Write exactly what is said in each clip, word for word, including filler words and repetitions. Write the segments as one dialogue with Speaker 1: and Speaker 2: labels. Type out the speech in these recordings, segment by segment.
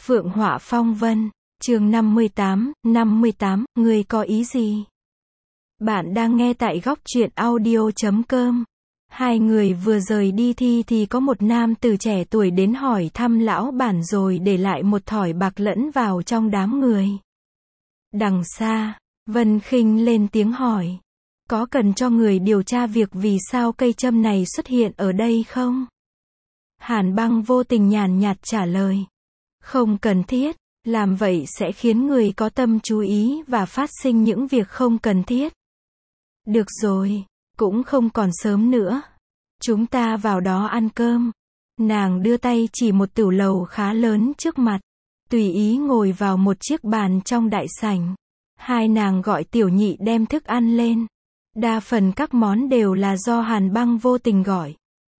Speaker 1: Phượng Họa Phong Vân, chương năm mươi tám, năm mươi tám, ngươi có ý gì? Bạn đang nghe tại góc truyện audio chấm com. Hai người vừa rời đi thi thì có một nam từ trẻ tuổi đến hỏi thăm lão bản rồi để lại một thỏi bạc lẫn vào trong đám người. Đằng xa, Vân Khinh lên tiếng hỏi. Có cần cho người điều tra việc vì sao cây châm này xuất hiện ở đây không? Hàn Băng vô tình nhàn nhạt trả lời. Không cần thiết, làm vậy sẽ khiến người có tâm chú ý và phát sinh những việc không cần thiết. Được rồi, cũng không còn sớm nữa. Chúng ta vào đó ăn cơm. Nàng đưa tay chỉ một tửu lầu khá lớn trước mặt. Tùy ý ngồi vào một chiếc bàn trong đại sảnh. Hai nàng gọi Tiểu Nhị đem thức ăn lên. Đa phần các món đều là do Hàn Băng vô tình gọi.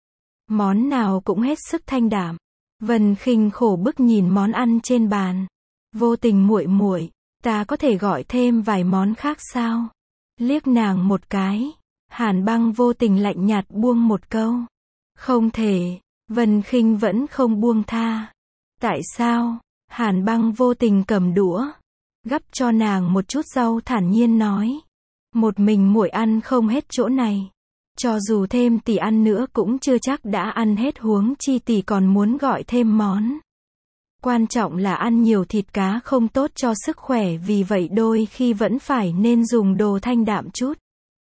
Speaker 1: Món nào cũng hết sức thanh đạm. Vân Khinh khổ bức nhìn món ăn trên bàn. Vô tình muội muội, ta có thể gọi thêm vài món khác sao? Liếc nàng một cái. Hàn Băng vô tình lạnh nhạt buông một câu. Không thể. Vân Khinh vẫn không buông tha. Tại sao? Hàn Băng vô tình cầm đũa, gắp cho nàng một chút rau thản nhiên nói. Một mình muội ăn không hết chỗ này. Cho dù thêm tỷ ăn nữa cũng chưa chắc đã ăn hết, huống chi tỷ còn muốn gọi thêm món. Quan trọng là ăn nhiều thịt cá không tốt cho sức khỏe, vì vậy đôi khi vẫn phải nên dùng đồ thanh đạm chút.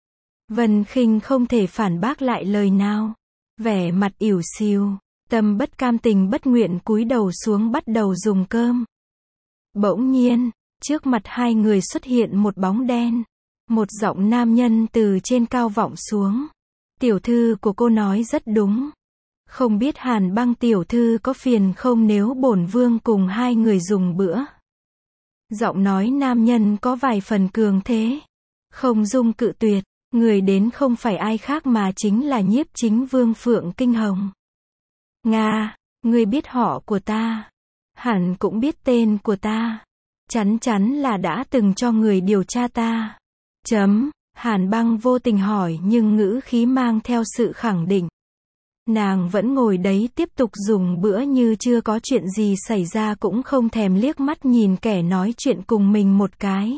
Speaker 1: Vân Khinh không thể phản bác lại lời nào. Vẻ mặt ỉu xìu, tâm bất cam tình bất nguyện cúi đầu xuống bắt đầu dùng cơm. Bỗng nhiên, trước mặt hai người xuất hiện một bóng đen. Một giọng nam nhân từ trên cao vọng xuống. Tiểu thư của cô nói rất đúng. Không biết Hàn Băng tiểu thư có phiền không nếu bổn vương cùng hai người dùng bữa? Giọng nói nam nhân có vài phần cường thế. Không dung cự tuyệt. Người đến không phải ai khác mà chính là Nhiếp Chính Vương Phượng Kinh Hồng. Nga, ngươi biết họ của ta. Hẳn cũng biết tên của ta. Chắn chắn là đã từng cho người điều tra ta. Chấm, Hàn Băng vô tình hỏi nhưng ngữ khí mang theo sự khẳng định. Nàng vẫn ngồi đấy tiếp tục dùng bữa như chưa có chuyện gì xảy ra, cũng không thèm liếc mắt nhìn kẻ nói chuyện cùng mình một cái.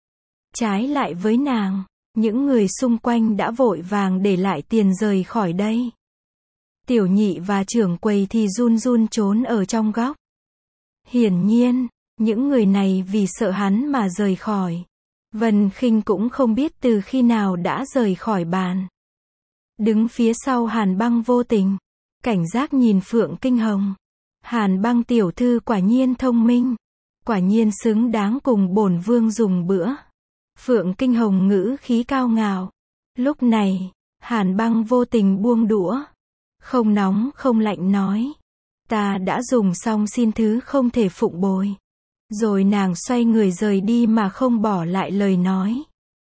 Speaker 1: Trái lại với nàng, những người xung quanh đã vội vàng để lại tiền rời khỏi đây. Tiểu Nhị và trưởng quầy thì run run trốn ở trong góc. Hiển nhiên, những người này vì sợ hắn mà rời khỏi. Vân Khinh cũng không biết từ khi nào đã rời khỏi bàn. Đứng phía sau Hàn Băng vô tình, cảnh giác nhìn Phượng Kinh Hồng. Hàn Băng tiểu thư quả nhiên thông minh, quả nhiên xứng đáng cùng bổn vương dùng bữa. Phượng Kinh Hồng ngữ khí cao ngạo. Lúc này, Hàn Băng vô tình buông đũa, không nóng không lạnh nói. Ta đã dùng xong, xin thứ không thể phụng bồi. Rồi nàng xoay người rời đi mà không bỏ lại lời nói.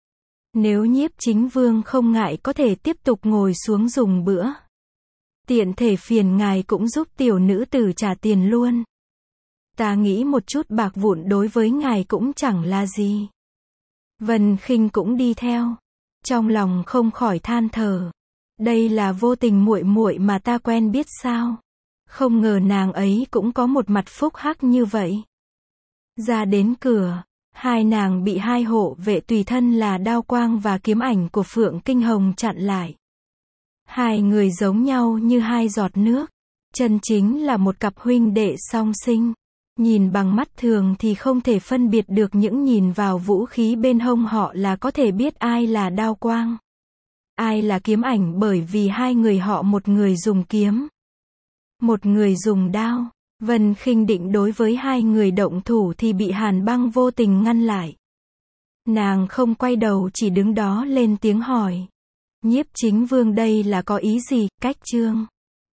Speaker 1: Nếu Nhiếp Chính Vương không ngại có thể tiếp tục ngồi xuống dùng bữa. Tiện thể phiền ngài cũng giúp tiểu nữ tử trả tiền luôn. Ta nghĩ một chút bạc vụn đối với ngài cũng chẳng là gì. Vân Khinh cũng đi theo. Trong lòng không khỏi than thở. Đây là vô tình muội muội mà ta quen biết sao? Không ngờ nàng ấy cũng có một mặt phúc hắc như vậy. Ra đến cửa, hai nàng bị hai hộ vệ tùy thân là Đao Quang và Kiếm Ảnh của Phượng Kinh Hồng chặn lại. Hai người giống nhau như hai giọt nước, chân chính là một cặp huynh đệ song sinh. Nhìn bằng mắt thường thì không thể phân biệt được, những nhìn vào vũ khí bên hông họ là có thể biết ai là Đao Quang, ai là Kiếm Ảnh, bởi vì hai người họ một người dùng kiếm, một người dùng đao. Vân Khinh định đối với hai người động thủ thì bị Hàn Băng vô tình ngăn lại. Nàng không quay đầu, chỉ đứng đó lên tiếng hỏi. Nhiếp Chính Vương đây là có ý gì? Cách chương